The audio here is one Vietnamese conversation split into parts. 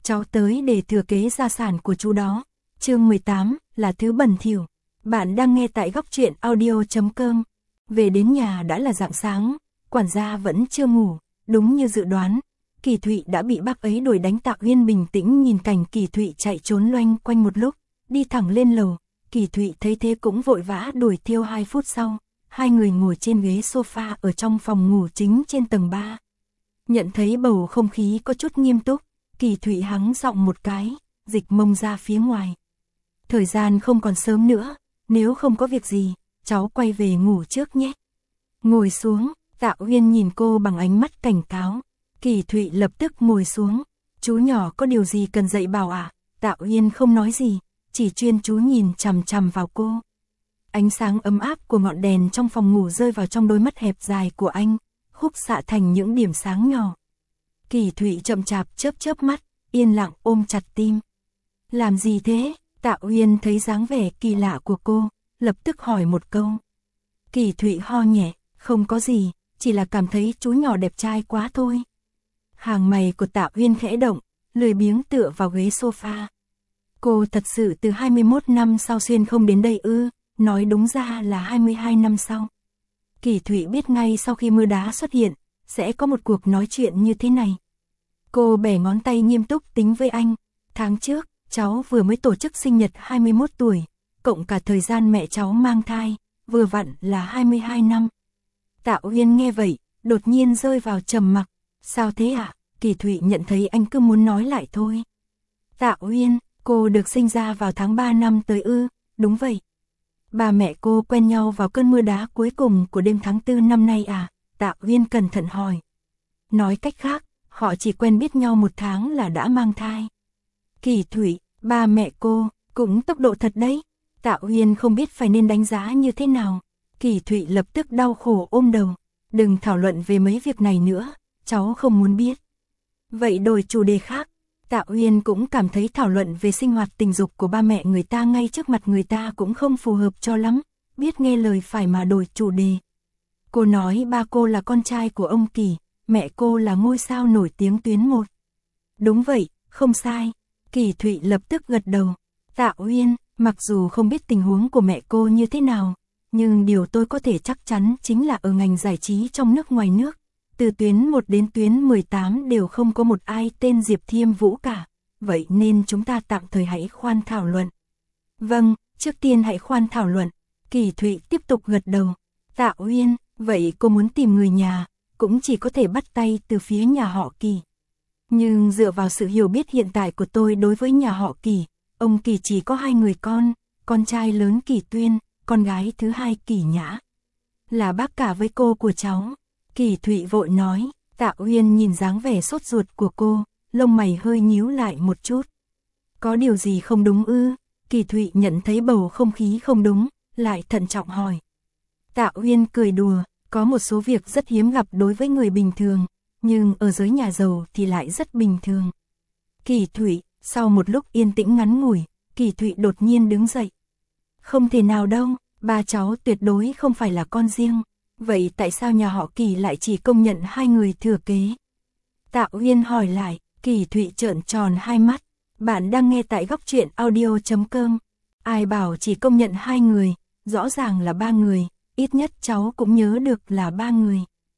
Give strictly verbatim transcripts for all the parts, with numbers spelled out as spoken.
cháu tới để thừa kế gia sản của chú đó. Chương mười tám, là thứ bẩn thỉu. Bạn đang nghe tại góc truyện audio chấm com. Về đến nhà đã là rạng sáng, quản gia vẫn chưa ngủ, đúng như dự đoán. Kỳ Thụy đã bị bác ấy đuổi đánh. Tạ Uyên bình tĩnh nhìn cảnh Kỳ Thụy chạy trốn loanh quanh một lúc, đi thẳng lên lầu. Kỳ Thụy thấy thế cũng vội vã đuổi theo. Hai phút sau, hai người ngồi trên ghế sofa ở trong phòng ngủ chính trên tầng ba. Nhận thấy bầu không khí có chút nghiêm túc, Kỳ Thụy hắng giọng một cái, dịch mông ra phía ngoài. Thời gian không còn sớm nữa, nếu không có việc gì, cháu quay về ngủ trước nhé. Ngồi xuống, Tạ Uyên nhìn cô bằng ánh mắt cảnh cáo. Kỳ Thụy lập tức ngồi xuống. Chú nhỏ có điều gì cần dạy bảo à? Tạ Uyên không nói gì, chỉ chuyên chú nhìn chằm chằm vào cô. Ánh sáng ấm áp của ngọn đèn trong phòng ngủ rơi vào trong đôi mắt hẹp dài của anh, khúc xạ thành những điểm sáng nhỏ. Kỳ Thụy chậm chạp chớp chớp mắt, yên lặng ôm chặt tim. Làm gì thế? Tạ Uyên thấy dáng vẻ kỳ lạ của cô, lập tức hỏi một câu. Kỳ Thụy ho nhẹ, không có gì, chỉ là cảm thấy chú nhỏ đẹp trai quá thôi. Hàng mày của Tạ Uyên khẽ động, lười biếng tựa vào ghế sofa. Cô thật sự từ hai mươi mốt năm sau xuyên không đến đây ư? Nói đúng ra là hai mươi hai năm sau. Kỳ Thụy biết ngay sau khi mưa đá xuất hiện, sẽ có một cuộc nói chuyện như thế này. Cô bẻ ngón tay nghiêm túc tính với anh. Tháng trước, cháu vừa mới tổ chức sinh nhật hai mươi mốt tuổi, cộng cả thời gian mẹ cháu mang thai, vừa vặn là hai mươi hai năm. Tạ Uyên nghe vậy, đột nhiên rơi vào trầm mặc. Sao thế ạ? À? Kỳ Thụy nhận thấy anh cứ muốn nói lại thôi. Tạ Uyên, cô được sinh ra vào tháng ba năm tới ư? Đúng vậy. Ba mẹ cô quen nhau vào cơn mưa đá cuối cùng của đêm tháng tư năm nay à? Tạ Uyên cẩn thận hỏi. Nói cách khác, họ chỉ quen biết nhau một tháng là đã mang thai. Kỳ Thụy, ba mẹ cô, cũng tốc độ thật đấy. Tạ Uyên không biết phải nên đánh giá như thế nào. Kỳ Thụy lập tức đau khổ ôm đầu. Đừng thảo luận về mấy việc này nữa, cháu không muốn biết. Vậy đổi chủ đề khác. Tạ Uyên cũng cảm thấy thảo luận về sinh hoạt tình dục của ba mẹ người ta ngay trước mặt người ta cũng không phù hợp cho lắm, biết nghe lời phải mà đổi chủ đề. Cô nói ba cô là con trai của ông Kỳ, mẹ cô là ngôi sao nổi tiếng tuyến một. Đúng vậy, không sai. Kỳ Thụy lập tức gật đầu. Tạ Uyên, mặc dù không biết tình huống của mẹ cô như thế nào, nhưng điều tôi có thể chắc chắn chính là ở ngành giải trí trong nước ngoài nước, từ tuyến một đến tuyến mười tám đều không có một ai tên Diệp Thiêm Vũ cả, vậy nên chúng ta tạm thời hãy khoan thảo luận. Vâng, trước tiên hãy khoan thảo luận. Kỳ Thụy tiếp tục gật đầu. Tạ Uyên, vậy cô muốn tìm người nhà, cũng chỉ có thể bắt tay từ phía nhà họ Kỳ. Nhưng dựa vào sự hiểu biết hiện tại của tôi đối với nhà họ Kỳ, ông Kỳ chỉ có hai người con, con trai lớn Kỳ Tuyên, con gái thứ hai Kỳ Nhã. Là bác cả với cô của cháu. Kỳ Thụy vội nói. Tạ Uyên nhìn dáng vẻ sốt ruột của cô, lông mày hơi nhíu lại một chút. Có điều gì không đúng ư? Kỳ Thụy nhận thấy bầu không khí không đúng, lại thận trọng hỏi. Tạ Uyên cười đùa, có một số việc rất hiếm gặp đối với người bình thường, nhưng ở giới nhà giàu thì lại rất bình thường. Kỳ Thụy, sau một lúc yên tĩnh ngắn ngủi, Kỳ Thụy đột nhiên đứng dậy. Không thể nào đâu, ba cháu tuyệt đối không phải là con riêng. Vậy tại sao nhà họ Kỳ lại chỉ công nhận hai người thừa kế? Tạ Uyên hỏi lại. Kỳ Thụy trợn tròn hai mắt. Bạn đang nghe tại góc truyện audio chấm com. Ai bảo chỉ công nhận hai người, rõ ràng là ba người, ít nhất cháu cũng nhớ được là ba người.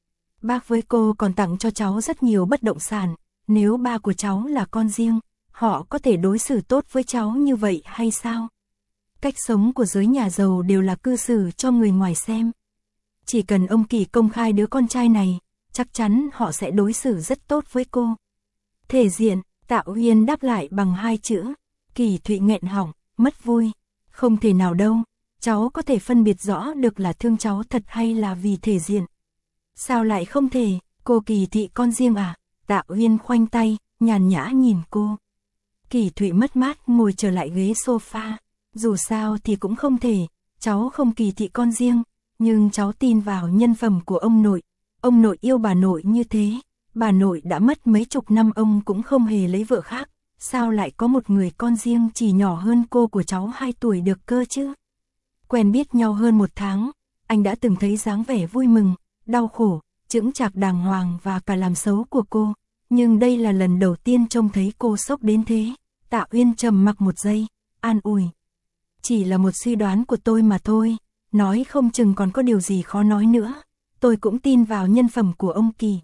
Bác với cô còn tặng cho cháu rất nhiều bất động sản, nếu ba của cháu là con riêng, họ có thể đối xử tốt với cháu như vậy hay sao? Cách sống của giới nhà giàu đều là cư xử cho người ngoài xem. Chỉ cần ông Kỳ công khai đứa con trai này, chắc chắn họ sẽ đối xử rất tốt với cô. Thể diện, Tạ Uyên đáp lại bằng hai chữ. Kỳ Thụy nghẹn họng, mất vui. Không thể nào đâu, cháu có thể phân biệt rõ được là thương cháu thật hay là vì thể diện. Sao lại không thể, cô Kỳ Thị con riêng à? Tạ Uyên khoanh tay, nhàn nhã nhìn cô. Kỳ Thụy mất mát ngồi trở lại ghế sofa. Dù sao thì cũng không thể, cháu không Kỳ Thị con riêng, nhưng cháu tin vào nhân phẩm của ông nội. Ông nội yêu bà nội như thế, bà nội đã mất mấy chục năm ông cũng không hề lấy vợ khác, sao lại có một người con riêng chỉ nhỏ hơn cô của cháu hai tuổi được cơ chứ? Quen biết nhau hơn một tháng, anh đã từng thấy dáng vẻ vui mừng, đau khổ, chững chạc đàng hoàng và cả làm xấu của cô, nhưng đây là lần đầu tiên trông thấy cô sốc đến thế. Tạ Uyên trầm mặc một giây, an ủi. Chỉ là một suy đoán của tôi mà thôi, nói không chừng còn có điều gì khó nói nữa. Tôi cũng tin vào nhân phẩm của ông Kỳ.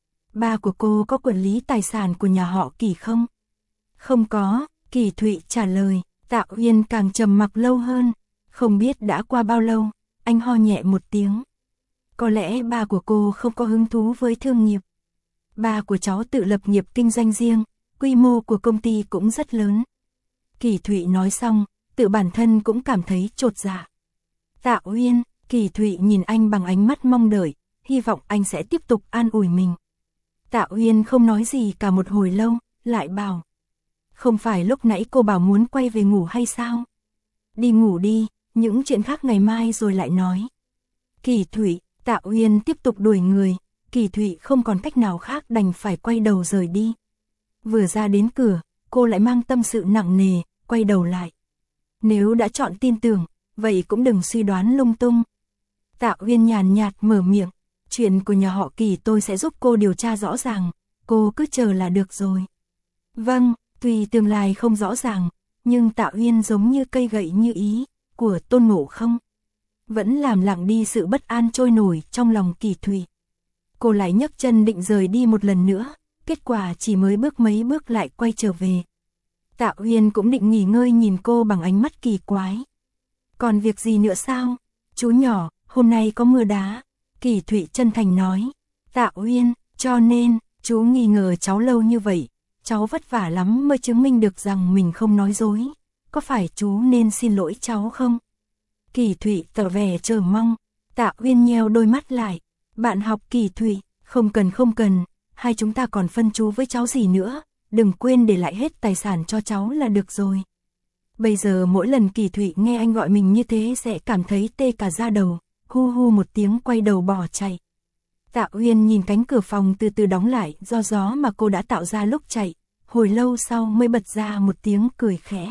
Ba của cô có quản lý tài sản của nhà họ Kỳ không? Không có, Kỳ Thụy trả lời. Tạ Uyên càng trầm mặc lâu hơn. Không biết đã qua bao lâu, anh ho nhẹ một tiếng. Có lẽ ba của cô không có hứng thú với thương nghiệp. Ba của cháu tự lập nghiệp kinh doanh riêng, quy mô của công ty cũng rất lớn. Kỳ Thụy nói xong, tự bản thân cũng cảm thấy chột dạ. Tạ Uyên, Kỳ Thụy nhìn anh bằng ánh mắt mong đợi, hy vọng anh sẽ tiếp tục an ủi mình. Tạ Uyên không nói gì cả một hồi lâu, lại bảo. Không phải lúc nãy cô bảo muốn quay về ngủ hay sao? Đi ngủ đi, những chuyện khác ngày mai rồi lại nói. Kỳ Thụy, Tạ Uyên tiếp tục đuổi người, Kỳ Thụy không còn cách nào khác đành phải quay đầu rời đi. Vừa ra đến cửa, cô lại mang tâm sự nặng nề, quay đầu lại. Nếu đã chọn tin tưởng, vậy cũng đừng suy đoán lung tung. Tạ Uyên nhàn nhạt mở miệng, chuyện của nhà họ Kỳ tôi sẽ giúp cô điều tra rõ ràng, cô cứ chờ là được rồi. Vâng, tuy tương lai không rõ ràng, nhưng Tạ Uyên giống như cây gậy như ý của Tôn Ngộ Không, vẫn làm lặng đi sự bất an trôi nổi trong lòng Kỳ Thụy. Cô lại nhấc chân định rời đi một lần nữa, kết quả chỉ mới bước mấy bước lại quay trở về. Tạ Uyên cũng định nghỉ ngơi nhìn cô bằng ánh mắt kỳ quái. Còn việc gì nữa sao? Chú nhỏ, hôm nay có mưa đá. Kỳ Thụy chân thành nói. Tạ Uyên, cho nên, chú nghi ngờ cháu lâu như vậy. Cháu vất vả lắm mới chứng minh được rằng mình không nói dối. Có phải chú nên xin lỗi cháu không? Kỳ Thụy tỏ vẻ chờ mong. Tạ Uyên nheo đôi mắt lại. Bạn học Kỳ Thụy, không cần không cần, hai chúng ta còn phân chú với cháu gì nữa. Đừng quên để lại hết tài sản cho cháu là được rồi. Bây giờ mỗi lần Kỳ Thụy nghe anh gọi mình như thế sẽ cảm thấy tê cả da đầu, hu hu một tiếng quay đầu bỏ chạy. Tạ Uyên nhìn cánh cửa phòng từ từ đóng lại do gió mà cô đã tạo ra lúc chạy, hồi lâu sau mới bật ra một tiếng cười khẽ.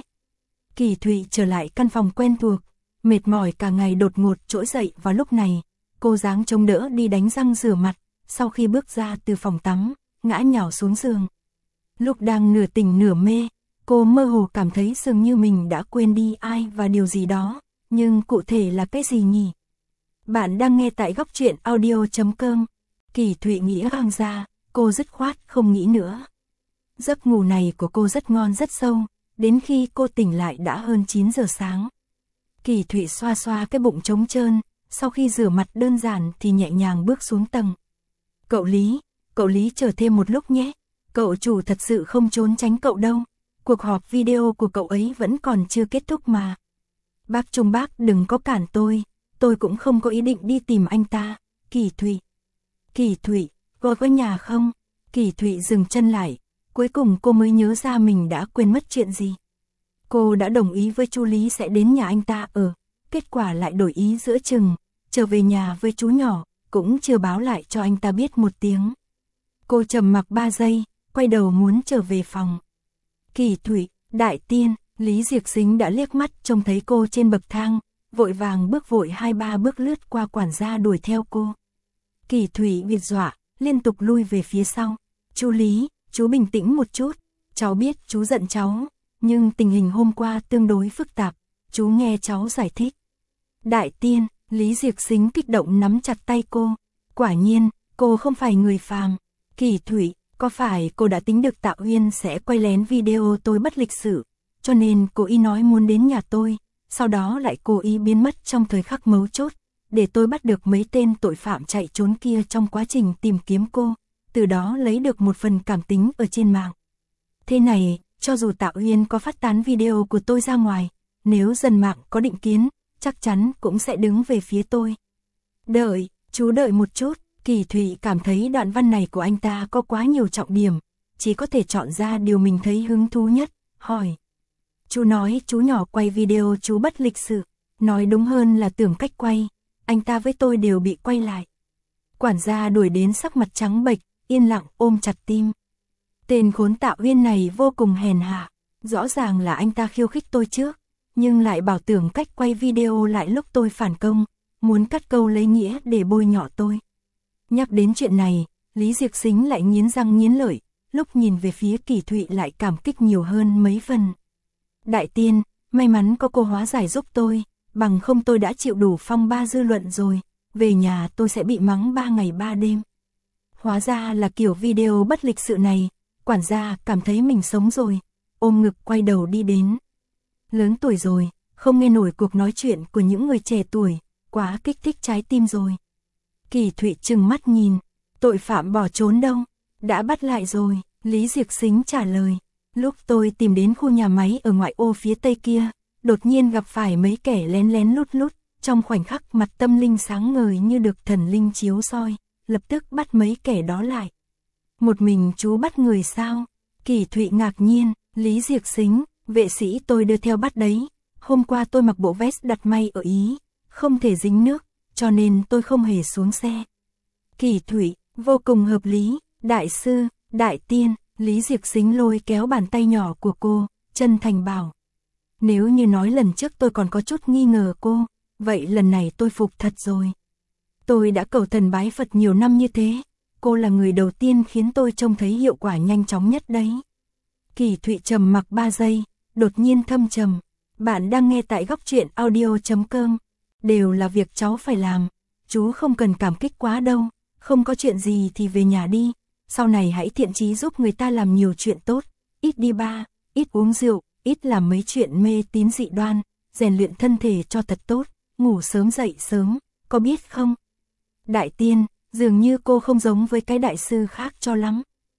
Kỳ Thụy trở lại căn phòng quen thuộc, mệt mỏi cả ngày đột ngột trỗi dậy vào lúc này, cô dáng chống đỡ đi đánh răng rửa mặt, sau khi bước ra từ phòng tắm, ngã nhào xuống giường. Lúc đang nửa tỉnh nửa mê, cô mơ hồ cảm thấy dường như mình đã quên đi ai và điều gì đó, nhưng cụ thể là cái gì nhỉ? Bạn đang nghe tại góc truyện audio chấm com. Kỳ Thụy nghĩ hàng ra, cô dứt khoát không nghĩ nữa. Giấc ngủ này của cô rất ngon rất sâu, đến khi cô tỉnh lại đã hơn chín giờ sáng. Kỳ Thụy xoa xoa cái bụng trống trơn, sau khi rửa mặt đơn giản thì nhẹ nhàng bước xuống tầng. Cậu Lý, cậu Lý chờ thêm một lúc nhé. Cậu chủ thật sự không trốn tránh cậu đâu. Cuộc họp video của cậu ấy vẫn còn chưa kết thúc mà. Bác Trung bác đừng có cản tôi. Tôi cũng không có ý định đi tìm anh ta. Kỳ Thụy. Kỳ Thụy, cô có nhà không? Kỳ Thụy dừng chân lại. Cuối cùng cô mới nhớ ra mình đã quên mất chuyện gì. Cô đã đồng ý với chú Lý sẽ đến nhà anh ta ở. Kết quả lại đổi ý giữa chừng. Trở về nhà với chú nhỏ, cũng chưa báo lại cho anh ta biết một tiếng. Cô trầm mặc ba giây, quay đầu muốn trở về phòng. Kỳ Thụy, Đại Tiên, Lý Diệc Sính đã liếc mắt trông thấy cô trên bậc thang, vội vàng bước vội hai ba bước lướt qua quản gia đuổi theo cô. Kỳ Thụy bị dọa, liên tục lui về phía sau. Chú Lý, chú bình tĩnh một chút, cháu biết chú giận cháu, nhưng tình hình hôm qua tương đối phức tạp, chú nghe cháu giải thích. Đại Tiên, Lý Diệc Sính kích động nắm chặt tay cô, quả nhiên, cô không phải người phàm. Kỳ Thụy, có phải cô đã tính được Tạ Uyên sẽ quay lén video tôi bất lịch sự, cho nên cô ý nói muốn đến nhà tôi, sau đó lại cố ý biến mất trong thời khắc mấu chốt, để tôi bắt được mấy tên tội phạm chạy trốn kia trong quá trình tìm kiếm cô, từ đó lấy được một phần cảm tính ở trên mạng. Thế này, cho dù Tạ Uyên có phát tán video của tôi ra ngoài, nếu dân mạng có định kiến, chắc chắn cũng sẽ đứng về phía tôi. Đợi, chú đợi một chút. Kỳ Thụy cảm thấy đoạn văn này của anh ta có quá nhiều trọng điểm, chỉ có thể chọn ra điều mình thấy hứng thú nhất, hỏi. Chú nói chú nhỏ quay video chú bất lịch sự, nói đúng hơn là tưởng cách quay, anh ta với tôi đều bị quay lại. Quản gia đuổi đến sắc mặt trắng bệch, yên lặng ôm chặt tim. Tên khốn Tạ Uyên này vô cùng hèn hạ, rõ ràng là anh ta khiêu khích tôi trước, nhưng lại bảo tưởng cách quay video lại lúc tôi phản công, muốn cắt câu lấy nghĩa để bôi nhọ tôi. Nhắc đến chuyện này, Lý Diệc Sính lại nghiến răng nghiến lợi, lúc nhìn về phía Kỳ Thụy lại cảm kích nhiều hơn mấy phần. Đại tiên, may mắn có cô hóa giải giúp tôi, bằng không tôi đã chịu đủ phong ba dư luận rồi, về nhà tôi sẽ bị mắng ba ngày ba đêm. Hóa ra là kiểu video bất lịch sự này, quản gia cảm thấy mình sống rồi, ôm ngực quay đầu đi đến. Lớn tuổi rồi, không nghe nổi cuộc nói chuyện của những người trẻ tuổi, quá kích thích trái tim rồi. Kỳ Thụy trừng mắt nhìn, tội phạm bỏ trốn đâu, đã bắt lại rồi, Lý Diệc Xính trả lời. Lúc tôi tìm đến khu nhà máy ở ngoại ô phía tây kia, đột nhiên gặp phải mấy kẻ lén lén lút lút, trong khoảnh khắc mặt tâm linh sáng ngời như được thần linh chiếu soi, lập tức bắt mấy kẻ đó lại. Một mình chú bắt người sao? Kỳ Thụy ngạc nhiên, Lý Diệc Xính, vệ sĩ tôi đưa theo bắt đấy, hôm qua tôi mặc bộ vest đặt may ở Ý, không thể dính nước, cho nên tôi không hề xuống xe. Kỳ Thụy, vô cùng hợp lý, đại sư, đại tiên, Lý Diệc Xính lôi kéo bàn tay nhỏ của cô, chân thành bảo. Nếu như nói lần trước tôi còn có chút nghi ngờ cô, vậy lần này tôi phục thật rồi. Tôi đã cầu thần bái Phật nhiều năm như thế, cô là người đầu tiên khiến tôi trông thấy hiệu quả nhanh chóng nhất đấy. Kỳ Thụy trầm mặc ba giây, đột nhiên thâm trầm. Bạn đang nghe tại góc truyện audio chấm com. Đều là việc cháu phải làm, chú không cần cảm kích quá đâu, không có chuyện gì thì về nhà đi. Sau này hãy thiện chí giúp người ta làm nhiều chuyện tốt, ít đi ba, ít uống rượu, ít làm mấy chuyện mê tín dị đoan, rèn luyện thân thể cho thật tốt, ngủ sớm dậy sớm, có biết không? Đại tiên, dường như cô không giống với cái đại sư khác cho lắm.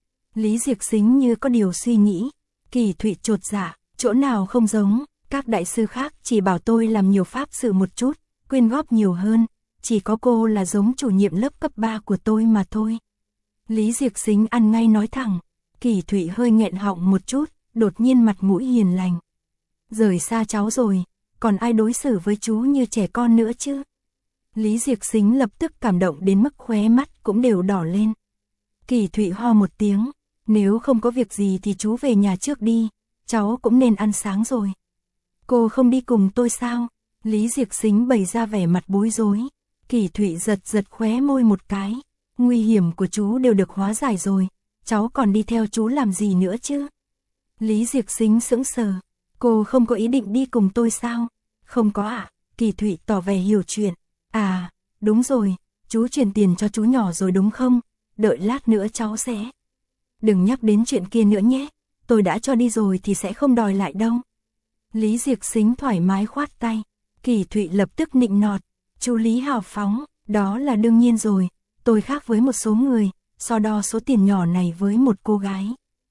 Lý Diệc Xính như có điều suy nghĩ, Kỳ Thụy chột dạ, chỗ nào không giống, các đại sư khác chỉ bảo tôi làm nhiều pháp sự một chút, quyên góp nhiều hơn, chỉ có cô là giống chủ nhiệm lớp cấp ba của tôi mà thôi. Lý Diệc Xính ăn ngay nói thẳng, Kỳ Thụy hơi nghẹn họng một chút, đột nhiên mặt mũi hiền lành. Rời xa cháu rồi, còn ai đối xử với chú như trẻ con nữa chứ? Lý Diệc Xính lập tức cảm động đến mức khóe mắt cũng đều đỏ lên. Kỳ Thụy ho một tiếng, nếu không có việc gì thì chú về nhà trước đi, cháu cũng nên ăn sáng rồi. Cô không đi cùng tôi sao? Lý Diệc Xính bày ra vẻ mặt bối rối. Kỳ Thụy giật giật khóe môi một cái. Nguy hiểm của chú đều được hóa giải rồi, cháu còn đi theo chú làm gì nữa chứ? Lý Diệc Xính sững sờ. Cô không có ý định đi cùng tôi sao? Không có ạ. À? Kỳ Thụy tỏ vẻ hiểu chuyện. À, đúng rồi, chú chuyển tiền cho chú nhỏ rồi đúng không? Đợi lát nữa cháu sẽ. Đừng nhắc đến chuyện kia nữa nhé, tôi đã cho đi rồi thì sẽ không đòi lại đâu. Lý Diệc Xính thoải mái khoát tay. Kỳ Thụy lập tức nịnh nọt. Chú Lý hào phóng, đó là đương nhiên rồi, tôi khác với một số người, so đo số tiền nhỏ này với một cô gái.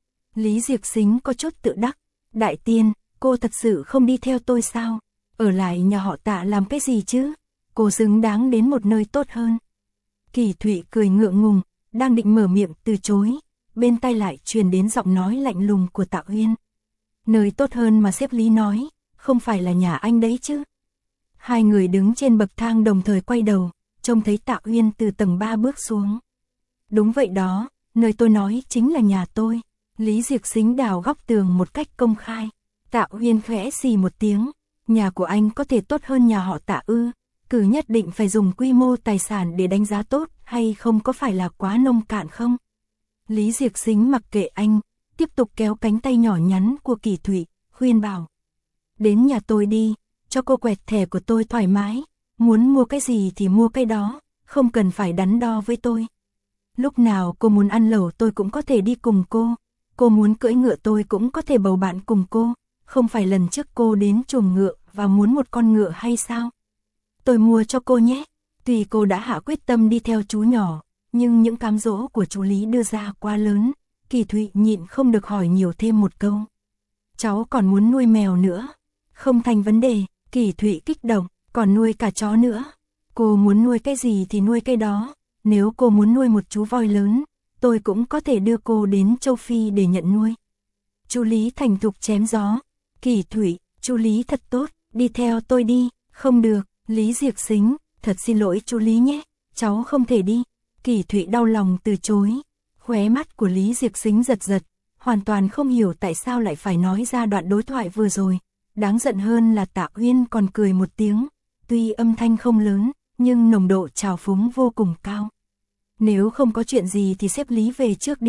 Lý Diệc Xính có chút tự đắc. Đại tiên, cô thật sự không đi theo tôi sao? Ở lại nhà họ Tạ làm cái gì chứ? Cô xứng đáng đến một nơi tốt hơn. Kỳ Thụy cười ngượng ngùng, đang định mở miệng từ chối, bên tai lại truyền đến giọng nói lạnh lùng của Tạ Uyên. Nơi tốt hơn mà sếp Lý nói, không phải là nhà anh đấy chứ? Hai người đứng trên bậc thang đồng thời quay đầu, trông thấy Tạ Uyên từ tầng ba bước xuống. Đúng vậy đó, nơi tôi nói chính là nhà tôi. Lý Diệc Xính đào góc tường một cách công khai. Tạ Uyên khẽ xì một tiếng, nhà của anh có thể tốt hơn nhà họ Tạ ư? Cử nhất định phải dùng quy mô tài sản để đánh giá tốt hay không, có phải là quá nông cạn không? Lý Diệc Xính mặc kệ anh, tiếp tục kéo cánh tay nhỏ nhắn của Kỳ Thụy, khuyên bảo. Đến nhà tôi đi, cho cô quẹt thẻ của tôi thoải mái, muốn mua cái gì thì mua cái đó, không cần phải đắn đo với tôi. Lúc nào cô muốn ăn lẩu tôi cũng có thể đi cùng cô, cô muốn cưỡi ngựa tôi cũng có thể bầu bạn cùng cô, không phải lần trước cô đến chuồng ngựa và muốn một con ngựa hay sao? Tôi mua cho cô nhé. Tuy cô đã hạ quyết tâm đi theo chú nhỏ, nhưng những cám dỗ của chú Lý đưa ra quá lớn, Kỳ Thụy nhịn không được hỏi nhiều thêm một câu. Cháu còn muốn nuôi mèo nữa? Không thành vấn đề, Kỳ Thụy kích động, còn nuôi cả chó nữa. Cô muốn nuôi cái gì thì nuôi cái đó, nếu cô muốn nuôi một chú voi lớn, tôi cũng có thể đưa cô đến châu Phi để nhận nuôi. Chú Lý thành thục chém gió. Kỳ Thụy, chú Lý thật tốt, đi theo tôi đi. Không được, Lý Diệc Xính, thật xin lỗi chú Lý nhé, cháu không thể đi. Kỳ Thụy đau lòng từ chối. Khóe mắt của Lý Diệc Xính giật giật, hoàn toàn không hiểu tại sao lại phải nói ra đoạn đối thoại vừa rồi. Đáng giận hơn là Tạ Uyên còn cười một tiếng, tuy âm thanh không lớn, nhưng nồng độ trào phúng vô cùng cao. Nếu không có chuyện gì thì sếp Lý về trước đi,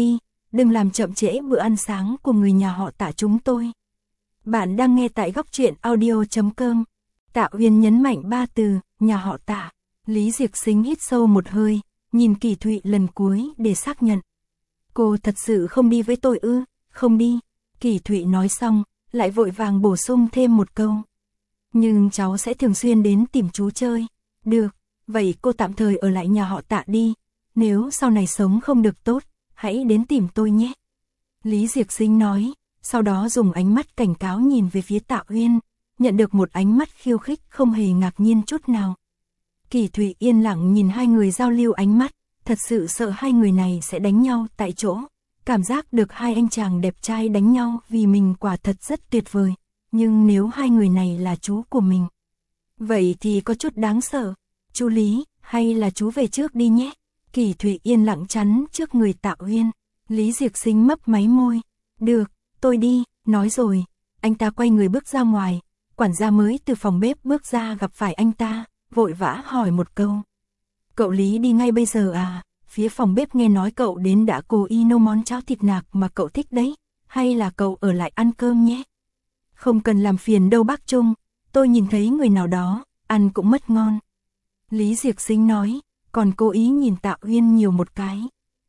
đừng làm chậm trễ bữa ăn sáng của người nhà họ Tạ chúng tôi. Bạn đang nghe tại góc truyện audio chấm com. Tạ Uyên nhấn mạnh ba từ, nhà họ Tạ. Lý Diệc Xính hít sâu một hơi, nhìn Kỳ Thụy lần cuối để xác nhận. Cô thật sự không đi với tôi ư? Không đi. Kỳ Thụy nói xong, lại vội vàng bổ sung thêm một câu. Nhưng cháu sẽ thường xuyên đến tìm chú chơi. Được, vậy cô tạm thời ở lại nhà họ Tạ đi. Nếu sau này sống không được tốt, hãy đến tìm tôi nhé. Lý Diệc Xính nói, sau đó dùng ánh mắt cảnh cáo nhìn về phía Tạ Uyên, nhận được một ánh mắt khiêu khích không hề ngạc nhiên chút nào. Kỳ Thụy yên lặng nhìn hai người giao lưu ánh mắt, thật sự sợ hai người này sẽ đánh nhau tại chỗ. Cảm giác được hai anh chàng đẹp trai đánh nhau vì mình quả thật rất tuyệt vời. Nhưng nếu hai người này là chú của mình, vậy thì có chút đáng sợ. Chú Lý, hay là chú về trước đi nhé. Kỳ Thụy yên lặng chắn trước người Tạ Uyên. Lý Diệc Xính mấp máy môi. Được, tôi đi, nói rồi. Anh ta quay người bước ra ngoài. Quản gia mới từ phòng bếp bước ra gặp phải anh ta, vội vã hỏi một câu. Cậu Lý đi ngay bây giờ à? Phía phòng bếp nghe nói cậu đến đã cố ý nấu món cháo thịt nạc mà cậu thích đấy. Hay là cậu ở lại ăn cơm nhé? Không cần làm phiền đâu bác Trung. Tôi nhìn thấy người nào đó, ăn cũng mất ngon. Lý Diệc Xính nói, còn cố ý nhìn Tạ Uyên nhiều một cái.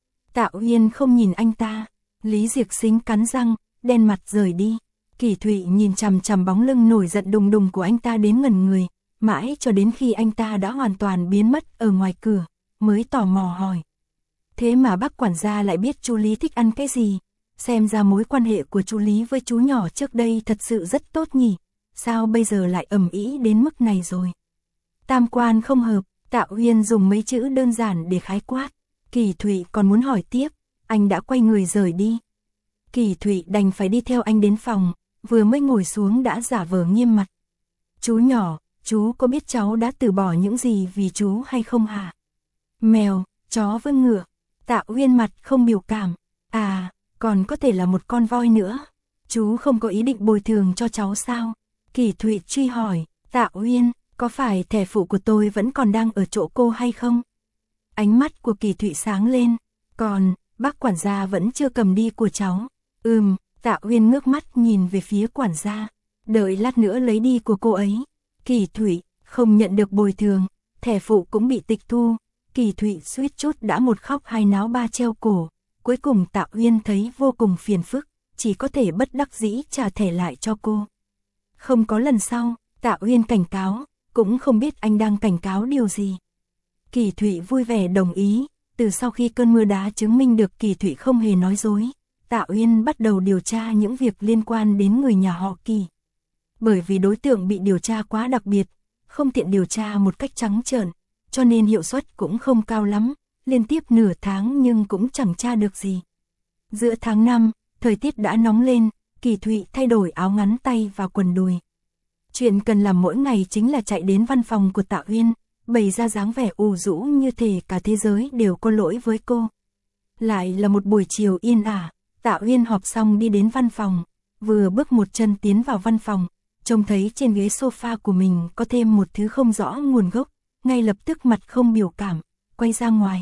Tạ Uyên không nhìn anh ta. Lý Diệc Xính cắn răng, đen mặt rời đi. Kỳ Thụy nhìn chằm chằm bóng lưng nổi giận đùng đùng của anh ta đến ngẩn người, mãi cho đến khi anh ta đã hoàn toàn biến mất ở ngoài cửa, mới tò mò hỏi. Thế mà bác quản gia lại biết chú Lý thích ăn cái gì? Xem ra mối quan hệ của chú Lý với chú nhỏ trước đây thật sự rất tốt nhỉ? Sao bây giờ lại ầm ĩ đến mức này rồi? Tam quan không hợp, Tạ Uyên dùng mấy chữ đơn giản để khái quát. Kỳ Thụy còn muốn hỏi tiếp, anh đã quay người rời đi. Kỳ Thụy đành phải đi theo anh đến phòng, vừa mới ngồi xuống đã giả vờ nghiêm mặt. Chú nhỏ, chú có biết cháu đã từ bỏ những gì vì chú hay không hả? Mèo, chó với ngựa. Tạ Uyên mặt không biểu cảm. À, còn có thể là một con voi nữa. Chú không có ý định bồi thường cho cháu sao? Kỳ Thụy truy hỏi. Tạ Uyên, có phải thẻ phụ của tôi vẫn còn đang ở chỗ cô hay không? Ánh mắt của Kỳ Thụy sáng lên. Còn, bác quản gia vẫn chưa cầm đi của cháu. Ừm, Tạ Uyên ngước mắt nhìn về phía quản gia. Đợi lát nữa lấy đi của cô ấy. Kỳ Thụy, không nhận được bồi thường, thẻ phụ cũng bị tịch thu. Kỳ Thụy suýt chút đã một khóc hai náo ba treo cổ. Cuối cùng Tạ Uyên thấy vô cùng phiền phức, chỉ có thể bất đắc dĩ trả thẻ lại cho cô. Không có lần sau, Tạ Uyên cảnh cáo, cũng không biết anh đang cảnh cáo điều gì. Kỳ Thụy vui vẻ đồng ý, từ sau khi cơn mưa đá chứng minh được Kỳ Thụy không hề nói dối, Tạ Uyên bắt đầu điều tra những việc liên quan đến người nhà họ Kỳ. Bởi vì đối tượng bị điều tra quá đặc biệt, không tiện điều tra một cách trắng trợn, cho nên hiệu suất cũng không cao lắm, liên tiếp nửa tháng nhưng cũng chẳng tra được gì. Giữa tháng năm, thời tiết đã nóng lên, Kỳ Thụy thay đổi áo ngắn tay và quần đùi. Chuyện cần làm mỗi ngày chính là chạy đến văn phòng của Tạ Uyên, bày ra dáng vẻ ủ rũ như thể cả thế giới đều có lỗi với cô. Lại là một buổi chiều yên ả, Tạ Uyên họp xong đi đến văn phòng, vừa bước một chân tiến vào văn phòng, trông thấy trên ghế sofa của mình có thêm một thứ không rõ nguồn gốc, ngay lập tức mặt không biểu cảm, quay ra ngoài.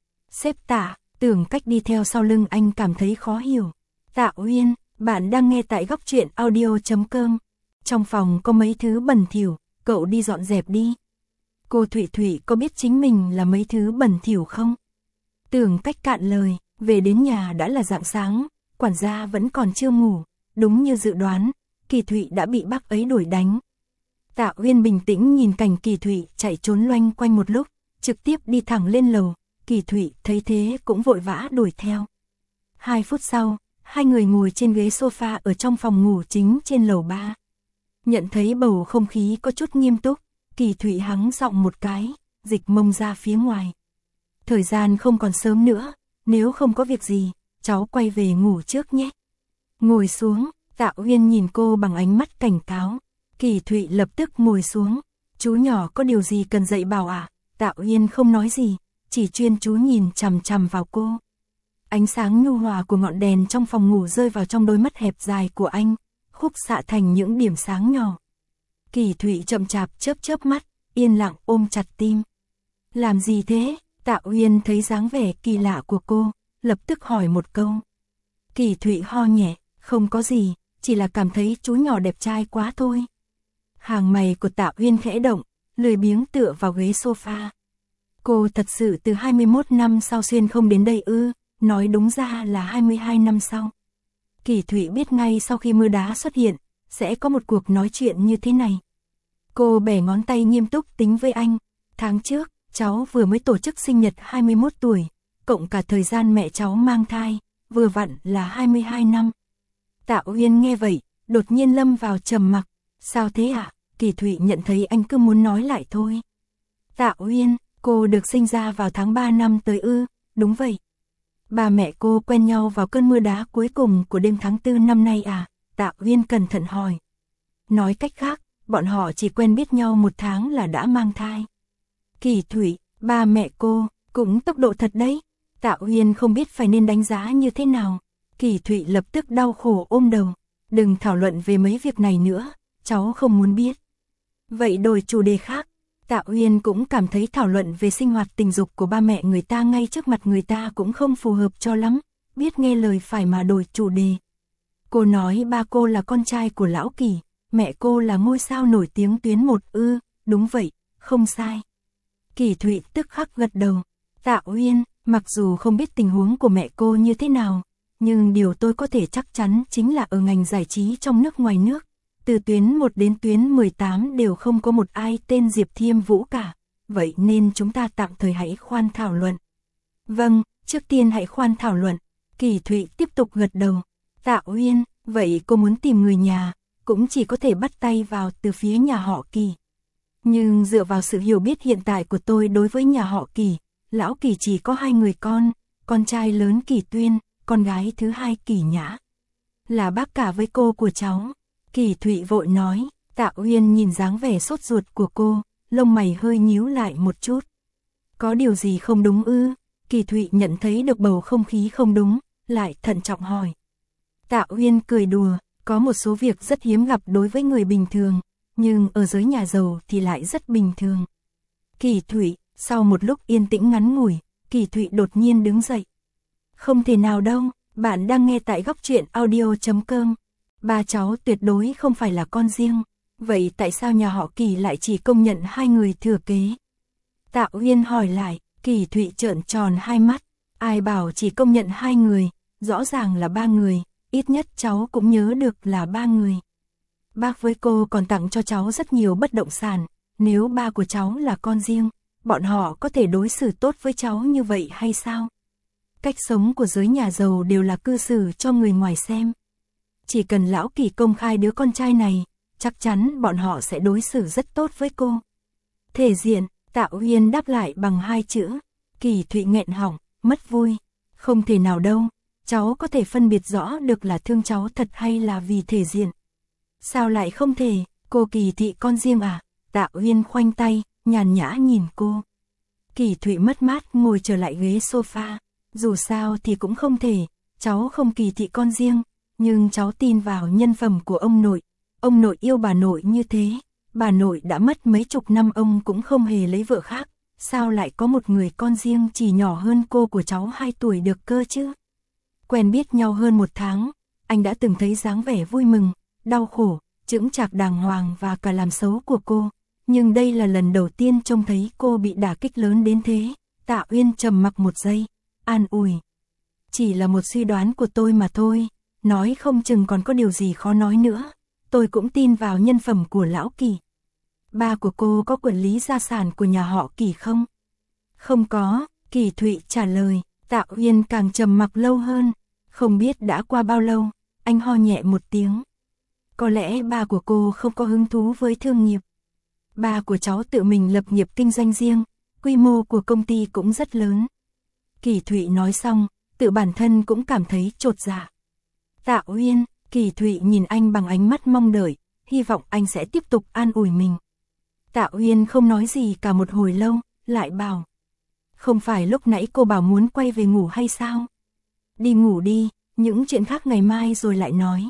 Sếp Tạ, tưởng cách đi theo sau lưng anh cảm thấy khó hiểu. Tạ Uyên, bạn đang nghe tại góc truyện audio chấm com. Trong phòng có mấy thứ bẩn thỉu, cậu đi dọn dẹp đi. Cô Thụy Thụy có biết chính mình là mấy thứ bẩn thỉu không? Tưởng cách cạn lời, về đến nhà đã là rạng sáng, quản gia vẫn còn chưa ngủ, đúng như dự đoán, Kỳ Thụy đã bị bác ấy đuổi đánh. Tạ Uyên bình tĩnh nhìn cảnh Kỳ Thụy chạy trốn loanh quanh một lúc, trực tiếp đi thẳng lên lầu, Kỳ Thụy thấy thế cũng vội vã đuổi theo. Hai phút sau, hai người ngồi trên ghế sofa ở trong phòng ngủ chính trên lầu ba. Nhận thấy bầu không khí có chút nghiêm túc, Kỳ Thụy hắng giọng một cái, dịch mông ra phía ngoài. Thời gian không còn sớm nữa, nếu không có việc gì, cháu quay về ngủ trước nhé. Ngồi xuống, Tạ Uyên nhìn cô bằng ánh mắt cảnh cáo. Kỳ Thụy lập tức ngồi xuống. Chú nhỏ có điều gì cần dạy bảo à? Tạ Uyên không nói gì, chỉ chuyên chú nhìn chằm chằm vào cô. Ánh sáng nhu hòa của ngọn đèn trong phòng ngủ rơi vào trong đôi mắt hẹp dài của anh, khúc xạ thành những điểm sáng nhỏ. Kỳ Thụy chậm chạp chớp chớp mắt, yên lặng ôm chặt tim. Làm gì thế? Tạ Uyên thấy dáng vẻ kỳ lạ của cô, lập tức hỏi một câu. Kỳ Thụy ho nhẹ, không có gì, chỉ là cảm thấy chú nhỏ đẹp trai quá thôi. Hàng mày của Tạ Uyên khẽ động, lười biếng tựa vào ghế sofa. Cô thật sự từ hai mươi mốt năm sau xuyên không đến đây ư, nói đúng ra là hai mươi hai năm sau. Kỳ Thụy biết ngay sau khi mưa đá xuất hiện, sẽ có một cuộc nói chuyện như thế này. Cô bẻ ngón tay nghiêm túc tính với anh, tháng trước, cháu vừa mới tổ chức sinh nhật hai mươi mốt tuổi, cộng cả thời gian mẹ cháu mang thai, vừa vặn là hai mươi hai năm. Tạ Uyên nghe vậy, đột nhiên lâm vào trầm mặc. Sao thế ạ? À? Kỳ Thụy nhận thấy anh cứ muốn nói lại thôi. Tạ Uyên, cô được sinh ra vào tháng ba năm tới ư? Đúng vậy. Ba mẹ cô quen nhau vào cơn mưa đá cuối cùng của đêm tháng tư năm nay à? Tạ Uyên cẩn thận hỏi. Nói cách khác, bọn họ chỉ quen biết nhau một tháng là đã mang thai. Kỳ Thụy, ba mẹ cô, cũng tốc độ thật đấy. Tạ Uyên không biết phải nên đánh giá như thế nào. Kỳ Thụy lập tức đau khổ ôm đầu. Đừng thảo luận về mấy việc này nữa, cháu không muốn biết. Vậy đổi chủ đề khác. Tạ Uyên cũng cảm thấy thảo luận về sinh hoạt tình dục của ba mẹ người ta ngay trước mặt người ta cũng không phù hợp cho lắm, biết nghe lời phải mà đổi chủ đề. Cô nói ba cô là con trai của Lão Kỳ, mẹ cô là ngôi sao nổi tiếng tuyến một ư, đúng vậy, không sai. Kỳ Thụy tức khắc gật đầu. Tạ Uyên, mặc dù không biết tình huống của mẹ cô như thế nào, nhưng điều tôi có thể chắc chắn chính là ở ngành giải trí trong nước ngoài nước, từ tuyến một đến tuyến mười tám đều không có một ai tên Diệp Thiêm Vũ cả, vậy nên chúng ta tạm thời hãy khoan thảo luận. Vâng, trước tiên hãy khoan thảo luận. Kỳ Thụy tiếp tục gật đầu. Tạ Uyên, vậy cô muốn tìm người nhà, cũng chỉ có thể bắt tay vào từ phía nhà họ Kỳ. Nhưng dựa vào sự hiểu biết hiện tại của tôi đối với nhà họ Kỳ, Lão Kỳ chỉ có hai người con, con trai lớn Kỳ Tuyên, con gái thứ hai Kỳ Nhã. Là bác cả với cô của cháu. Kỳ Thụy vội nói. Tạ Uyên nhìn dáng vẻ sốt ruột của cô, lông mày hơi nhíu lại một chút. Có điều gì không đúng ư? Kỳ Thụy nhận thấy được bầu không khí không đúng, lại thận trọng hỏi. Tạ Uyên cười đùa, có một số việc rất hiếm gặp đối với người bình thường, nhưng ở giới nhà giàu thì lại rất bình thường. Kỳ Thụy, sau một lúc yên tĩnh ngắn ngủi, Kỳ Thụy đột nhiên đứng dậy. Không thể nào đâu, bạn đang nghe tại góc truyện audio chấm com. Ba cháu tuyệt đối không phải là con riêng, vậy tại sao nhà họ Kỳ lại chỉ công nhận hai người thừa kế? Tạ Uyên hỏi lại. Kỳ Thụy trợn tròn hai mắt, ai bảo chỉ công nhận hai người, rõ ràng là ba người, ít nhất cháu cũng nhớ được là ba người. Bác với cô còn tặng cho cháu rất nhiều bất động sản, nếu ba của cháu là con riêng, bọn họ có thể đối xử tốt với cháu như vậy hay sao? Cách sống của giới nhà giàu đều là cư xử cho người ngoài xem. Chỉ cần Lão Kỳ công khai đứa con trai này, chắc chắn bọn họ sẽ đối xử rất tốt với cô. Thể diện, Tạ Uyên đáp lại bằng hai chữ. Kỳ Thụy nghẹn họng, mất vui. Không thể nào đâu, cháu có thể phân biệt rõ được là thương cháu thật hay là vì thể diện. Sao lại không thể, cô Kỳ Thị con riêng à? Tạ Uyên khoanh tay, nhàn nhã nhìn cô. Kỳ Thụy mất mát ngồi trở lại ghế sofa. Dù sao thì cũng không thể, cháu không Kỳ Thị con riêng, nhưng cháu tin vào nhân phẩm của ông nội. Ông nội yêu bà nội như thế, bà nội đã mất mấy chục năm ông cũng không hề lấy vợ khác, sao lại có một người con riêng chỉ nhỏ hơn cô của cháu hai tuổi được cơ chứ? Quen biết nhau hơn một tháng, anh đã từng thấy dáng vẻ vui mừng, đau khổ, chững chạc đàng hoàng và cả làm xấu của cô, nhưng đây là lần đầu tiên trông thấy cô bị đả kích lớn đến thế. Tạ Uyên trầm mặc một giây, an ủi. Chỉ là một suy đoán của tôi mà thôi, nói không chừng còn có điều gì khó nói nữa. Tôi cũng tin vào nhân phẩm của Lão Kỳ. Ba của cô có quản lý gia sản của nhà họ Kỳ không? Không có, Kỳ Thụy trả lời. Tạ Uyên càng trầm mặc lâu hơn. Không biết đã qua bao lâu, anh ho nhẹ một tiếng. Có lẽ ba của cô không có hứng thú với thương nghiệp. Ba của cháu tự mình lập nghiệp kinh doanh riêng, quy mô của công ty cũng rất lớn. Kỳ Thụy nói xong, tự bản thân cũng cảm thấy chột dạ. Tạ Uyên, Kỳ Thụy nhìn anh bằng ánh mắt mong đợi, hy vọng anh sẽ tiếp tục an ủi mình. Tạ Uyên không nói gì cả một hồi lâu, lại bảo. Không phải lúc nãy cô bảo muốn quay về ngủ hay sao? Đi ngủ đi, những chuyện khác ngày mai rồi lại nói.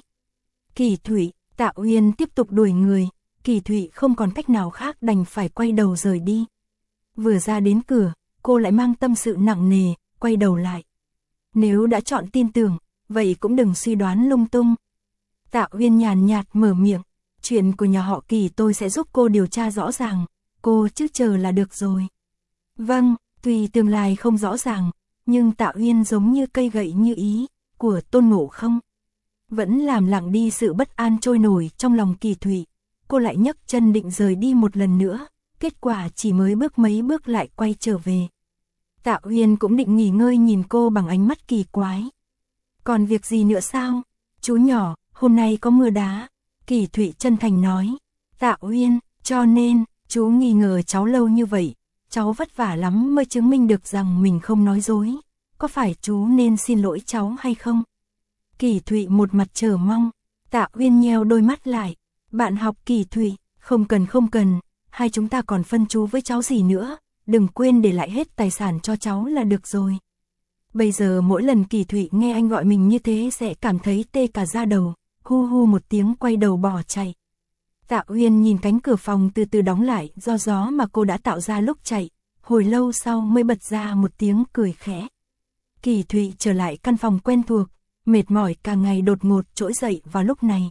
Kỳ Thụy, Tạ Uyên tiếp tục đuổi người, Kỳ Thụy không còn cách nào khác đành phải quay đầu rời đi. Vừa ra đến cửa, cô lại mang tâm sự nặng nề, quay đầu lại. Nếu đã chọn tin tưởng, vậy cũng đừng suy đoán lung tung. Tạ Uyên nhàn nhạt mở miệng, chuyện của nhà họ Kỳ tôi sẽ giúp cô điều tra rõ ràng, cô chứ chờ là được rồi. Vâng, tuy tương lai không rõ ràng, nhưng Tạ Uyên giống như cây gậy như ý của Tôn Ngộ Không, vẫn làm lặng đi sự bất an trôi nổi trong lòng Kỳ Thụy. Cô lại nhấc chân định rời đi một lần nữa, kết quả chỉ mới bước mấy bước lại quay trở về. Tạ Uyên cũng định nghỉ ngơi nhìn cô bằng ánh mắt kỳ quái. Còn việc gì nữa sao? Chú nhỏ, hôm nay có mưa đá. Kỳ Thụy chân thành nói. Tạ Uyên, cho nên, chú nghi ngờ cháu lâu như vậy, cháu vất vả lắm mới chứng minh được rằng mình không nói dối. Có phải chú nên xin lỗi cháu hay không? Kỳ Thụy một mặt chờ mong. Tạ Uyên nheo đôi mắt lại. Bạn học Kỳ Thụy, không cần không cần, hai chúng ta còn phân chú với cháu gì nữa, đừng quên để lại hết tài sản cho cháu là được rồi. Bây giờ mỗi lần Kỳ Thụy nghe anh gọi mình như thế sẽ cảm thấy tê cả da đầu, hu hu một tiếng quay đầu bỏ chạy. Tạ Uyên nhìn cánh cửa phòng từ từ đóng lại do gió mà cô đã tạo ra lúc chạy, hồi lâu sau mới bật ra một tiếng cười khẽ. Kỳ Thụy trở lại căn phòng quen thuộc, mệt mỏi cả ngày đột ngột trỗi dậy vào lúc này.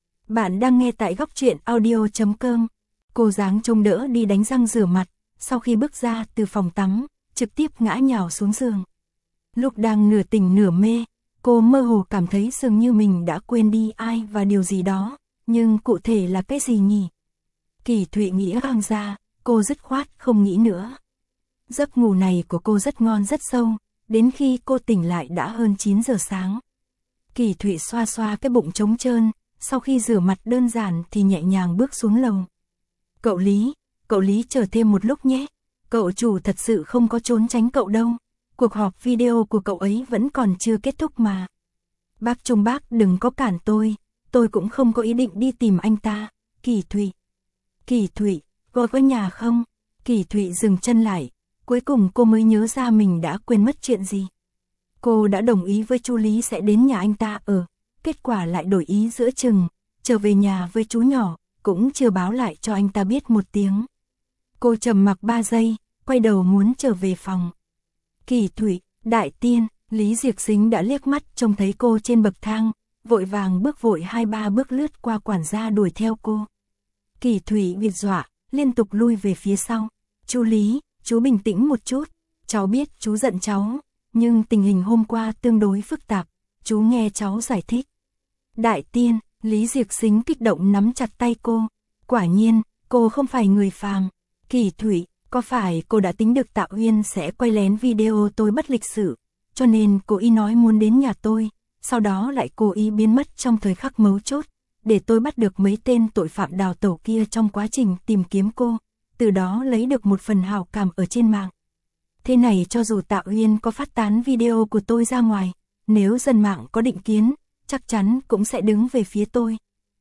Bạn đang nghe tại góc truyện audio chấm com. Cô dáng trông đỡ đi đánh răng rửa mặt, sau khi bước ra từ phòng tắm, trực tiếp ngã nhào xuống giường. Lúc đang nửa tỉnh nửa mê, cô mơ hồ cảm thấy dường như mình đã quên đi ai và điều gì đó, nhưng cụ thể là cái gì nhỉ? Kỳ Thụy nghĩ ngang ra, cô dứt khoát không nghĩ nữa. Giấc ngủ này của cô rất ngon rất sâu, đến khi cô tỉnh lại đã hơn chín giờ sáng. Kỳ Thụy xoa xoa cái bụng trống trơn, sau khi rửa mặt đơn giản thì nhẹ nhàng bước xuống lầu. Cậu Lý, cậu Lý chờ thêm một lúc nhé, cậu chủ thật sự không có trốn tránh cậu đâu, cuộc họp video của cậu ấy vẫn còn chưa kết thúc mà. Bác Trung bác đừng có cản tôi, tôi cũng không có ý định đi tìm anh ta. Kỳ Thụy, Kỳ Thụy, cô có nhà không? Kỳ Thụy dừng chân lại, cuối cùng cô mới nhớ ra mình đã quên mất chuyện gì. Cô đã đồng ý với chú Lý sẽ đến nhà anh ta ở, kết quả lại đổi ý giữa chừng, trở về nhà với chú nhỏ, cũng chưa báo lại cho anh ta biết một tiếng. Cô trầm mặc ba giây, quay đầu muốn trở về phòng. Kỳ Thụy, Đại Tiên, Lý Diệc Sính đã liếc mắt trông thấy cô trên bậc thang, vội vàng bước vội hai ba bước lướt qua quản gia đuổi theo cô. Kỳ Thụy bị dọa, liên tục lui về phía sau. Chú Lý, chú bình tĩnh một chút, cháu biết chú giận cháu, nhưng tình hình hôm qua tương đối phức tạp, chú nghe cháu giải thích. Đại Tiên, Lý Diệc Sính kích động nắm chặt tay cô, quả nhiên, cô không phải người phàm. Kỳ Thụy, có phải cô đã tính được Tạ Uyên sẽ quay lén video tôi bất lịch sự, cho nên cố ý nói muốn đến nhà tôi, sau đó lại cố ý biến mất trong thời khắc mấu chốt, để tôi bắt được mấy tên tội phạm đào tẩu kia trong quá trình tìm kiếm cô, từ đó lấy được một phần hảo cảm ở trên mạng. Thế này cho dù Tạ Uyên có phát tán video của tôi ra ngoài, nếu dân mạng có định kiến, chắc chắn cũng sẽ đứng về phía tôi.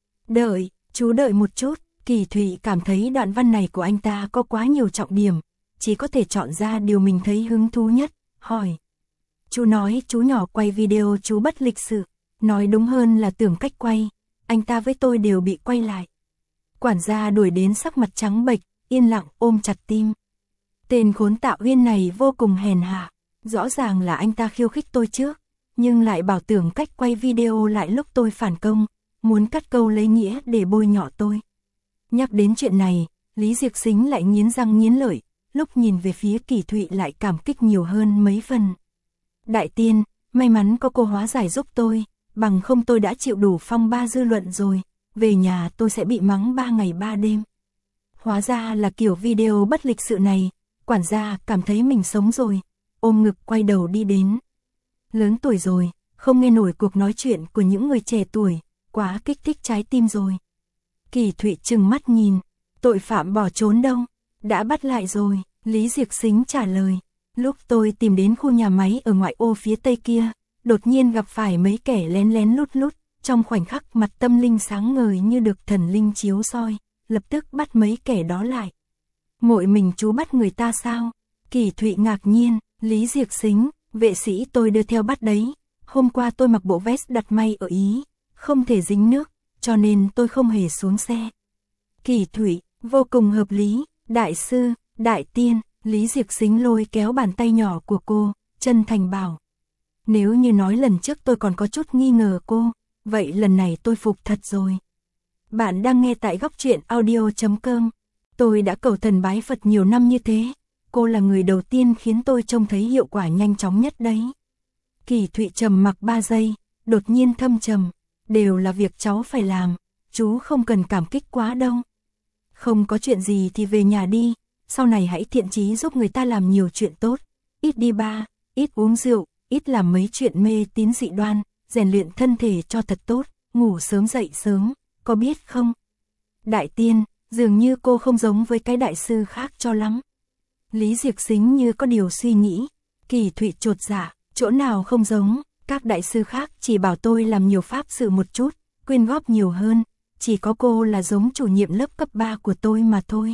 Đợi, chú đợi một chút. Kỳ Thụy cảm thấy đoạn văn này của anh ta có quá nhiều trọng điểm, chỉ có thể chọn ra điều mình thấy hứng thú nhất, hỏi. Chú nói chú nhỏ quay video chú bất lịch sự, nói đúng hơn là tưởng cách quay, anh ta với tôi đều bị quay lại. Quản gia đuổi đến sắc mặt trắng bệch, yên lặng ôm chặt tim. Tên khốn Tạ Uyên này vô cùng hèn hạ, rõ ràng là anh ta khiêu khích tôi trước, nhưng lại bảo tưởng cách quay video lại lúc tôi phản công, muốn cắt câu lấy nghĩa để bôi nhọ tôi. Nhắc đến chuyện này, Lý Diệc Sính lại nghiến răng nghiến lợi, lúc nhìn về phía Kỳ Thụy lại cảm kích nhiều hơn mấy phần. Đại Tiên, may mắn có cô hóa giải giúp tôi, bằng không tôi đã chịu đủ phong ba dư luận rồi, về nhà tôi sẽ bị mắng ba ngày ba đêm. Hóa ra là kiểu video bất lịch sự này, quản gia cảm thấy mình sống rồi, ôm ngực quay đầu đi đến. Lớn tuổi rồi, không nghe nổi cuộc nói chuyện của những người trẻ tuổi, quá kích thích trái tim rồi. Kỳ Thụy trừng mắt nhìn, tội phạm bỏ trốn đâu, đã bắt lại rồi, Lý Diệc Sính trả lời. Lúc tôi tìm đến khu nhà máy ở ngoại ô phía tây kia, đột nhiên gặp phải mấy kẻ lén lén lút lút, trong khoảnh khắc mặt tâm linh sáng ngời như được thần linh chiếu soi, lập tức bắt mấy kẻ đó lại. Mỗi mình chú bắt người ta sao? Kỳ Thụy ngạc nhiên, Lý Diệc Sính, vệ sĩ tôi đưa theo bắt đấy, hôm qua tôi mặc bộ vest đặt may ở Ý, không thể dính nước, cho nên tôi không hề xuống xe. Kỳ Thụy, vô cùng hợp lý, đại sư, đại tiên, Lý Diệc Sính lôi kéo bàn tay nhỏ của cô, chân thành bảo. Nếu như nói lần trước tôi còn có chút nghi ngờ cô, vậy lần này tôi phục thật rồi. Bạn đang nghe tại góc truyện audio chấm com. Tôi đã cầu thần bái Phật nhiều năm như thế, cô là người đầu tiên khiến tôi trông thấy hiệu quả nhanh chóng nhất đấy. Kỳ Thụy trầm mặc ba giây, đột nhiên thâm trầm, đều là việc cháu phải làm, chú không cần cảm kích quá đâu. Không có chuyện gì thì về nhà đi, sau này hãy thiện chí giúp người ta làm nhiều chuyện tốt, ít đi ba, ít uống rượu, ít làm mấy chuyện mê tín dị đoan, rèn luyện thân thể cho thật tốt, ngủ sớm dậy sớm, có biết không? Đại tiên, dường như cô không giống với cái đại sư khác cho lắm. Lý Diệc Xính như có điều suy nghĩ, Kỳ Thụy chột dạ, chỗ nào không giống, các đại sư khác chỉ bảo tôi làm nhiều pháp sự một chút, quyên góp nhiều hơn, chỉ có cô là giống chủ nhiệm lớp cấp ba của tôi mà thôi.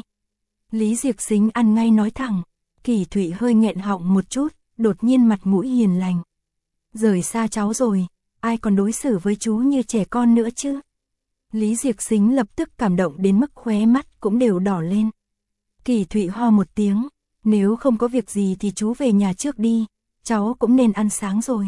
Lý Diệc Xính ăn ngay nói thẳng, Kỳ Thụy hơi nghẹn họng một chút, đột nhiên mặt mũi hiền lành. Rời xa cháu rồi, ai còn đối xử với chú như trẻ con nữa chứ? Lý Diệc Xính lập tức cảm động đến mức khóe mắt cũng đều đỏ lên. Kỳ Thụy ho một tiếng, nếu không có việc gì thì chú về nhà trước đi, cháu cũng nên ăn sáng rồi.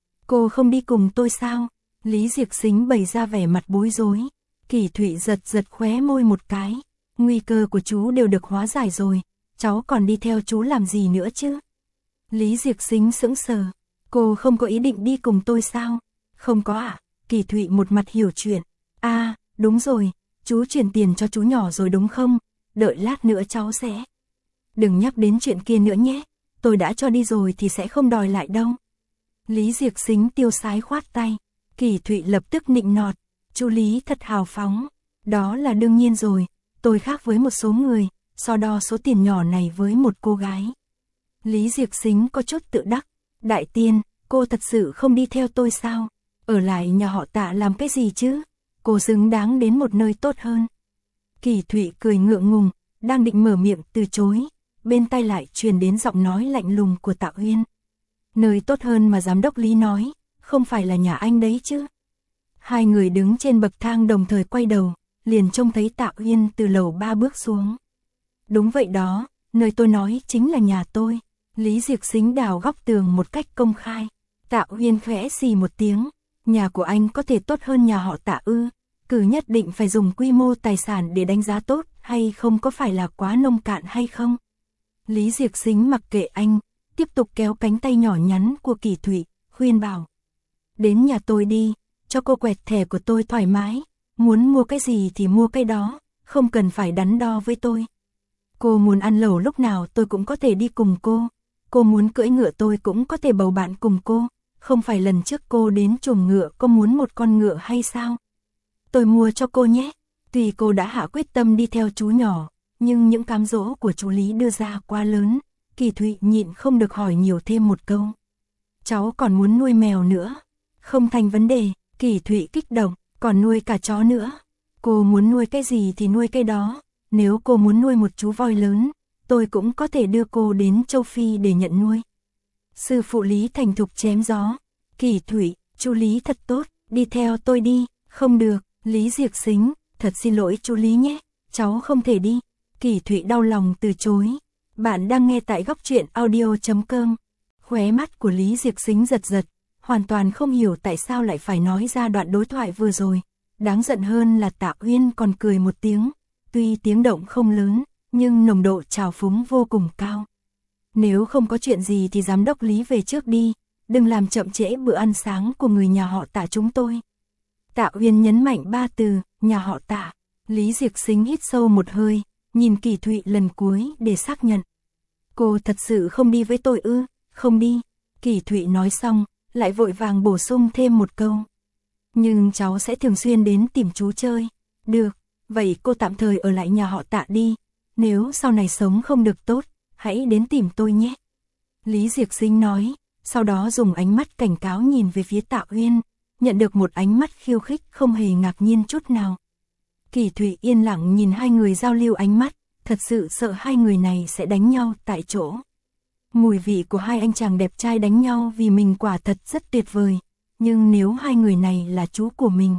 Cô không đi cùng tôi sao? Lý Diệc Xính bày ra vẻ mặt bối rối. Kỳ Thụy giật giật khóe môi một cái, nguy cơ của chú đều được hóa giải rồi, cháu còn đi theo chú làm gì nữa chứ? Lý Diệc Xính sững sờ, cô không có ý định đi cùng tôi sao? Không có ạ. À? Kỳ Thụy một mặt hiểu chuyện. À, đúng rồi, chú chuyển tiền cho chú nhỏ rồi đúng không? Đợi lát nữa cháu sẽ. Đừng nhắc đến chuyện kia nữa nhé, tôi đã cho đi rồi thì sẽ không đòi lại đâu. Lý Diệc Xính tiêu sái khoát tay, Kỳ Thụy lập tức nịnh nọt, chú Lý thật hào phóng, đó là đương nhiên rồi, tôi khác với một số người, so đo số tiền nhỏ này với một cô gái. Lý Diệc Xính có chút tự đắc, đại tiên, cô thật sự không đi theo tôi sao? Ở lại nhà họ Tạ làm cái gì chứ? Cô xứng đáng đến một nơi tốt hơn. Kỳ Thụy cười ngượng ngùng, đang định mở miệng từ chối, bên tai lại truyền đến giọng nói lạnh lùng của Tạ Uyên. Nơi tốt hơn mà giám đốc Lý nói, không phải là nhà anh đấy chứ? Hai người đứng trên bậc thang đồng thời quay đầu, liền trông thấy Tạ Uyên từ lầu ba bước xuống. Đúng vậy đó, nơi tôi nói chính là nhà tôi. Lý Diệc Xính đào góc tường một cách công khai. Tạ Uyên khẽ xì một tiếng, nhà của anh có thể tốt hơn nhà họ Tạ ư? Cứ nhất định phải dùng quy mô tài sản để đánh giá tốt hay không, có phải là quá nông cạn hay không? Lý Diệc Xính mặc kệ anh, tiếp tục kéo cánh tay nhỏ nhắn của Kỳ Thụy, khuyên bảo. Đến nhà tôi đi, cho cô quẹt thẻ của tôi thoải mái, muốn mua cái gì thì mua cái đó, không cần phải đắn đo với tôi. Cô muốn ăn lẩu lúc nào tôi cũng có thể đi cùng cô, cô muốn cưỡi ngựa tôi cũng có thể bầu bạn cùng cô, không phải lần trước cô đến chuồng ngựa có muốn một con ngựa hay sao? Tôi mua cho cô nhé. Tuy cô đã hạ quyết tâm đi theo chú nhỏ, nhưng những cám dỗ của chú Lý đưa ra quá lớn, Kỳ Thụy nhịn không được hỏi nhiều thêm một câu. Cháu còn muốn nuôi mèo nữa. Không thành vấn đề, Kỳ Thụy kích động, còn nuôi cả chó nữa. Cô muốn nuôi cái gì thì nuôi cái đó, nếu cô muốn nuôi một chú voi lớn, tôi cũng có thể đưa cô đến châu Phi để nhận nuôi. Sư phụ Lý thành thục chém gió. Kỳ Thụy, chú Lý thật tốt, đi theo tôi đi. Không được, Lý Diệc Xính, thật xin lỗi chú Lý nhé, cháu không thể đi. Kỳ Thụy đau lòng từ chối. Bạn đang nghe tại góc truyện audio chấm com. Khóe mắt của Lý Diệc Xính giật giật, hoàn toàn không hiểu tại sao lại phải nói ra đoạn đối thoại vừa rồi. Đáng giận hơn là Tạ Uyên còn cười một tiếng, tuy tiếng động không lớn, nhưng nồng độ trào phúng vô cùng cao. Nếu không có chuyện gì thì giám đốc Lý về trước đi, đừng làm chậm trễ bữa ăn sáng của người nhà họ Tạ chúng tôi. Tạ Uyên nhấn mạnh ba từ, nhà họ Tạ. Lý Diệc Xính hít sâu một hơi, nhìn Kỳ Thụy lần cuối để xác nhận. Cô thật sự không đi với tôi ư? Không đi. Kỳ Thụy nói xong, lại vội vàng bổ sung thêm một câu. Nhưng cháu sẽ thường xuyên đến tìm chú chơi. Được, vậy cô tạm thời ở lại nhà họ Tạ đi. Nếu sau này sống không được tốt, hãy đến tìm tôi nhé. Lý Diệc Xính nói, sau đó dùng ánh mắt cảnh cáo nhìn về phía Tạ Uyên, nhận được một ánh mắt khiêu khích không hề ngạc nhiên chút nào. Kỳ Thụy yên lặng nhìn hai người giao lưu ánh mắt, thật sự sợ hai người này sẽ đánh nhau tại chỗ. Mùi vị của hai anh chàng đẹp trai đánh nhau vì mình quả thật rất tuyệt vời, nhưng nếu hai người này là chú của mình,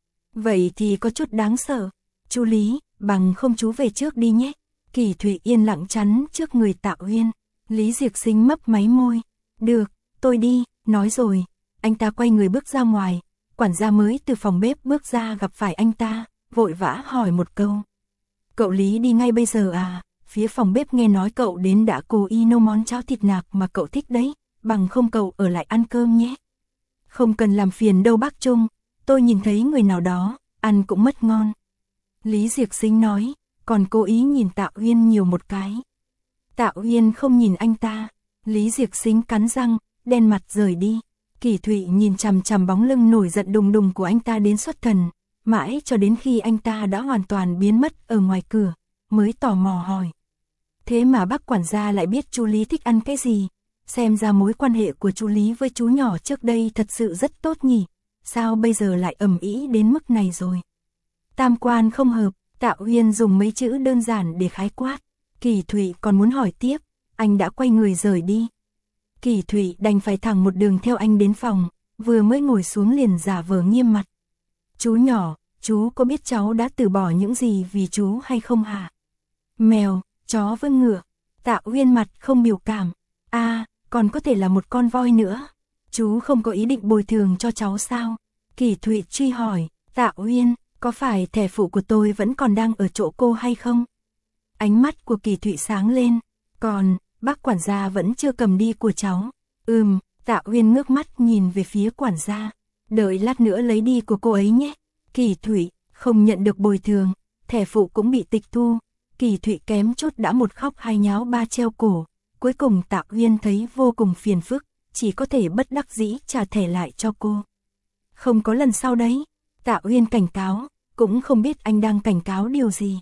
vậy thì có chút đáng sợ. Chú Lý, bằng không chú về trước đi nhé. Kỳ Thụy yên lặng chắn trước người Tạ Uyên. Lý Diệc Xính mấp máy môi. Được, tôi đi. Nói rồi, anh ta quay người bước ra ngoài, quản gia mới từ phòng bếp bước ra gặp phải anh ta, vội vã hỏi một câu. Cậu Lý đi ngay bây giờ à? Phía phòng bếp nghe nói cậu đến đã cố ý nấu món cháo thịt nạc mà cậu thích đấy, bằng không cậu ở lại ăn cơm nhé. Không cần làm phiền đâu bác Trung, tôi nhìn thấy người nào đó, ăn cũng mất ngon. Lý Diệc Sính nói, còn cố ý nhìn Tạ Uyên nhiều một cái. Tạ Uyên không nhìn anh ta, Lý Diệc Sính cắn răng, đen mặt rời đi. Kỳ Thụy nhìn chằm chằm bóng lưng nổi giận đùng đùng của anh ta đến xuất thần, mãi cho đến khi anh ta đã hoàn toàn biến mất ở ngoài cửa, mới tò mò hỏi. Thế mà bác quản gia lại biết chú Lý thích ăn cái gì? Xem ra mối quan hệ của chú Lý với chú nhỏ trước đây thật sự rất tốt nhỉ? Sao bây giờ lại ầm ĩ đến mức này rồi? Tam quan không hợp, Tạ Uyên dùng mấy chữ đơn giản để khái quát. Kỳ Thụy còn muốn hỏi tiếp, anh đã quay người rời đi. Kỳ Thụy đành phải thẳng một đường theo anh đến phòng, vừa mới ngồi xuống liền giả vờ nghiêm mặt. Chú nhỏ, chú có biết cháu đã từ bỏ những gì vì chú hay không hả? Mèo, chó với ngựa. Tạ Uyên mặt không biểu cảm. À, còn có thể là một con voi nữa. Chú không có ý định bồi thường cho cháu sao? Kỳ Thụy truy hỏi. Tạ Uyên, có phải thẻ phụ của tôi vẫn còn đang ở chỗ cô hay không? Ánh mắt của Kỳ Thụy sáng lên. Còn, bác quản gia vẫn chưa cầm đi của cháu. Ừm, Tạ Uyên ngước mắt nhìn về phía quản gia. Đợi lát nữa lấy đi của cô ấy nhé. Kỳ Thụy, không nhận được bồi thường, thẻ phụ cũng bị tịch thu. Kỳ Thụy kém chút đã một khóc hai nháo ba treo cổ. Cuối cùng Tạ Uyên thấy vô cùng phiền phức, chỉ có thể bất đắc dĩ trả thẻ lại cho cô. Không có lần sau đấy. Tạ Uyên cảnh cáo, cũng không biết anh đang cảnh cáo điều gì.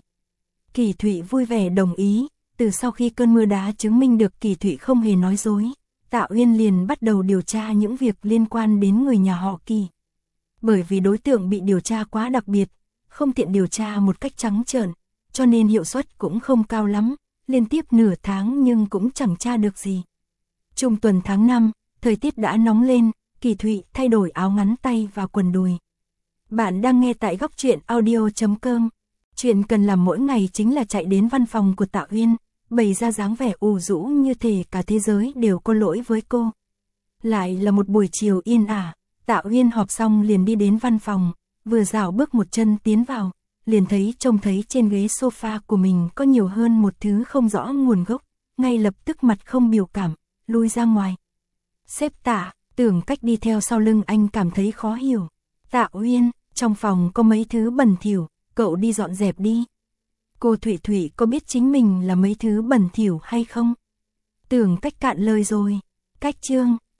Kỳ Thụy vui vẻ đồng ý, từ sau khi cơn mưa đá chứng minh được Kỳ Thụy không hề nói dối, Tạ Uyên liền bắt đầu điều tra những việc liên quan đến người nhà họ Kỳ. Bởi vì đối tượng bị điều tra quá đặc biệt, không tiện điều tra một cách trắng trợn, cho nên hiệu suất cũng không cao lắm, liên tiếp nửa tháng nhưng cũng chẳng tra được gì. Trung tuần tháng năm, thời tiết đã nóng lên, Kỳ Thụy thay đổi áo ngắn tay và quần đùi. Bạn đang nghe tại góc truyện audio chấm com. Chuyện cần làm mỗi ngày chính là chạy đến văn phòng của Tạ Uyên, bày ra dáng vẻ ủ rũ như thể cả thế giới đều có lỗi với cô. Lại là một buổi chiều yên ả, Tạ Uyên họp xong liền đi đến văn phòng, vừa dạo bước một chân tiến vào, liền thấy trông thấy trên ghế sofa của mình có nhiều hơn một thứ không rõ nguồn gốc, ngay lập tức mặt không biểu cảm, lui ra ngoài. Sếp Tạ, tưởng cách đi theo sau lưng anh cảm thấy khó hiểu. Tạ Uyên, trong phòng có mấy thứ bẩn thỉu, cậu đi dọn dẹp đi. Cô Thụy Thụy có biết chính mình là mấy thứ bẩn thỉu hay không? Tưởng cách cạn lời rồi. Cách chương